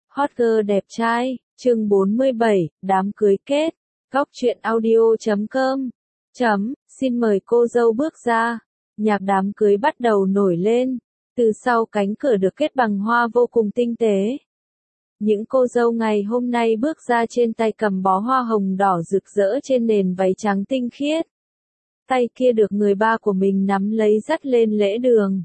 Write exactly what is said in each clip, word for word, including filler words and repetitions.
Hot girl đẹp trai, chương bốn mươi bảy, đám cưới kết. Góc truyện audio chấm com. Chấm, xin mời cô dâu bước ra. Nhạc đám cưới bắt đầu nổi lên. Từ sau cánh cửa được kết bằng hoa vô cùng tinh tế. Những cô dâu ngày hôm nay bước ra trên tay cầm bó hoa hồng đỏ rực rỡ trên nền váy trắng tinh khiết. Tay kia được người ba của mình nắm lấy dắt lên lễ đường.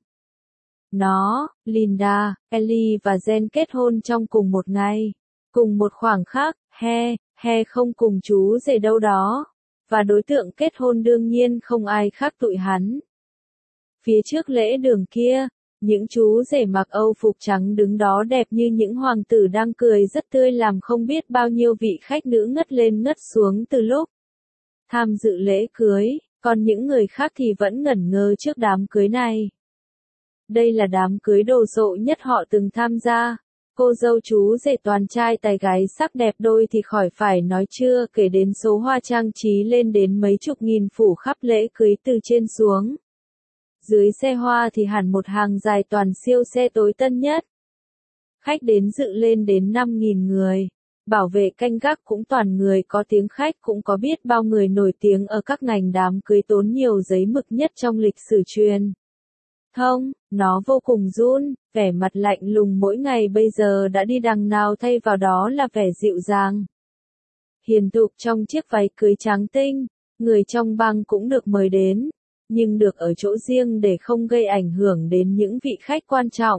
Nó, Linda, Ellie và Jen kết hôn trong cùng một ngày. Cùng một khoảng khắc, he, he không cùng chú rể đâu đó. Và đối tượng kết hôn đương nhiên không ai khác tụi hắn. Phía trước lễ đường kia, những chú rể mặc Âu phục trắng đứng đó đẹp như những hoàng tử đang cười rất tươi làm không biết bao nhiêu vị khách nữ ngất lên ngất xuống từ lúc tham dự lễ cưới, còn những người khác thì vẫn ngẩn ngơ trước đám cưới này. Đây là đám cưới đồ sộ nhất họ từng tham gia. Cô dâu chú rể toàn trai tài gái sắc đẹp đôi thì khỏi phải nói chưa kể đến số hoa trang trí lên đến mấy chục nghìn phủ khắp lễ cưới từ trên xuống. Dưới xe hoa thì hẳn một hàng dài toàn siêu xe tối tân nhất. Khách đến dự lên đến năm nghìn người. Bảo vệ canh gác cũng toàn người có tiếng khách cũng có biết bao người nổi tiếng ở các ngành đám cưới tốn nhiều giấy mực nhất trong lịch sử truyền thông, nó vô cùng run, vẻ mặt lạnh lùng mỗi ngày bây giờ đã đi đằng nào thay vào đó là vẻ dịu dàng. Hiền thục trong chiếc váy cưới trắng tinh, người trong bang cũng được mời đến, nhưng được ở chỗ riêng để không gây ảnh hưởng đến những vị khách quan trọng.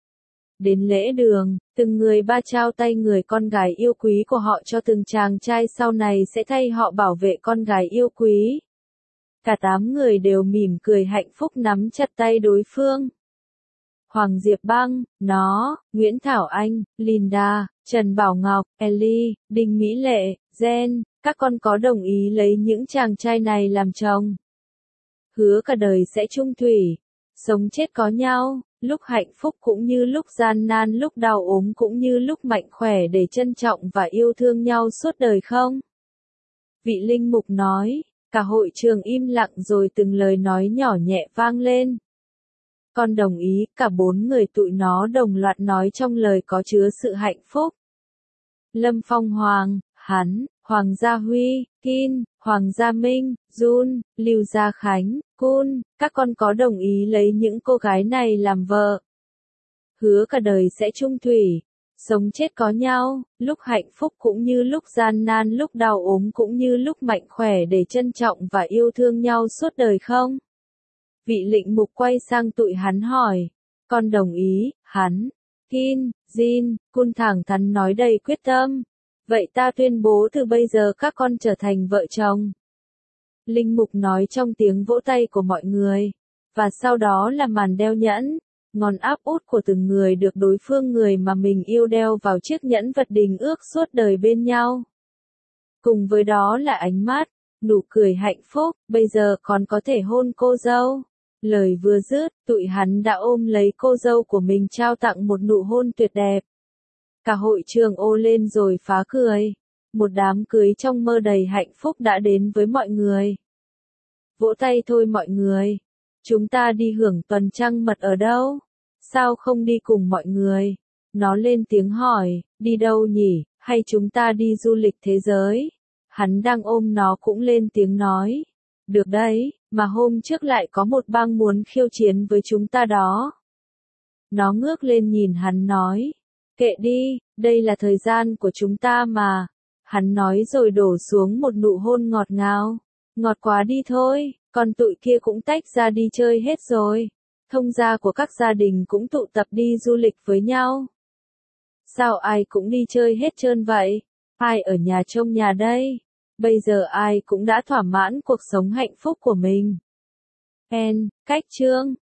Đến lễ đường, từng người ba trao tay người con gái yêu quý của họ cho từng chàng trai sau này sẽ thay họ bảo vệ con gái yêu quý. Cả tám người đều mỉm cười hạnh phúc nắm chặt tay đối phương. Hoàng Diệp Băng, nó, Nguyễn Thảo Anh, Linda, Trần Bảo Ngọc, Ellie, Đinh Mỹ Lệ, Jen, các con có đồng ý lấy những chàng trai này làm chồng. Hứa cả đời sẽ chung thủy, sống chết có nhau, lúc hạnh phúc cũng như lúc gian nan, lúc đau ốm cũng như lúc mạnh khỏe để trân trọng và yêu thương nhau suốt đời không? Vị linh mục nói. Cả hội trường im lặng rồi từng lời nói nhỏ nhẹ vang lên. Con đồng ý, cả bốn người tụi nó đồng loạt nói trong lời có chứa sự hạnh phúc. Lâm Phong Hoàng, hắn, Hoàng Gia Huy, Kin, Hoàng Gia Minh, Jun, Lưu Gia Khánh, Kun, các con có đồng ý lấy những cô gái này làm vợ. Hứa cả đời sẽ chung thủy. Sống chết có nhau, lúc hạnh phúc cũng như lúc gian nan, lúc đau ốm cũng như lúc mạnh khỏe để trân trọng và yêu thương nhau suốt đời không? Vị lệnh mục quay sang tụi hắn hỏi. Con đồng ý, hắn, Kin, Jin, Kun thẳng thắn nói đầy quyết tâm. Vậy ta tuyên bố từ bây giờ các con trở thành vợ chồng. Linh mục nói trong tiếng vỗ tay của mọi người. Và sau đó là màn đeo nhẫn. Ngón áp út của từng người được đối phương người mà mình yêu đeo vào chiếc nhẫn vật đình ước suốt đời bên nhau. Cùng với đó là ánh mắt, nụ cười hạnh phúc, bây giờ còn có thể hôn cô dâu. Lời vừa dứt, tụi hắn đã ôm lấy cô dâu của mình trao tặng một nụ hôn tuyệt đẹp. Cả hội trường ô lên rồi phá cười. Một đám cưới trong mơ đầy hạnh phúc đã đến với mọi người. Vỗ tay thôi mọi người. Chúng ta đi hưởng tuần trăng mật ở đâu? Sao không đi cùng mọi người? Nó lên tiếng hỏi, đi đâu nhỉ? Hay chúng ta đi du lịch thế giới? Hắn đang ôm nó cũng lên tiếng nói. Được đấy, mà hôm trước lại có một bang muốn khiêu chiến với chúng ta đó. Nó ngước lên nhìn hắn nói. Kệ đi, đây là thời gian của chúng ta mà. Hắn nói rồi đổ xuống một nụ hôn ngọt ngào. Ngọt quá đi thôi. Còn tụi kia cũng tách ra đi chơi hết rồi. Thông gia của các gia đình cũng tụ tập đi du lịch với nhau. Sao ai cũng đi chơi hết trơn vậy? Ai ở nhà trông nhà đây? Bây giờ ai cũng đã thỏa mãn cuộc sống hạnh phúc của mình. En, cách chương.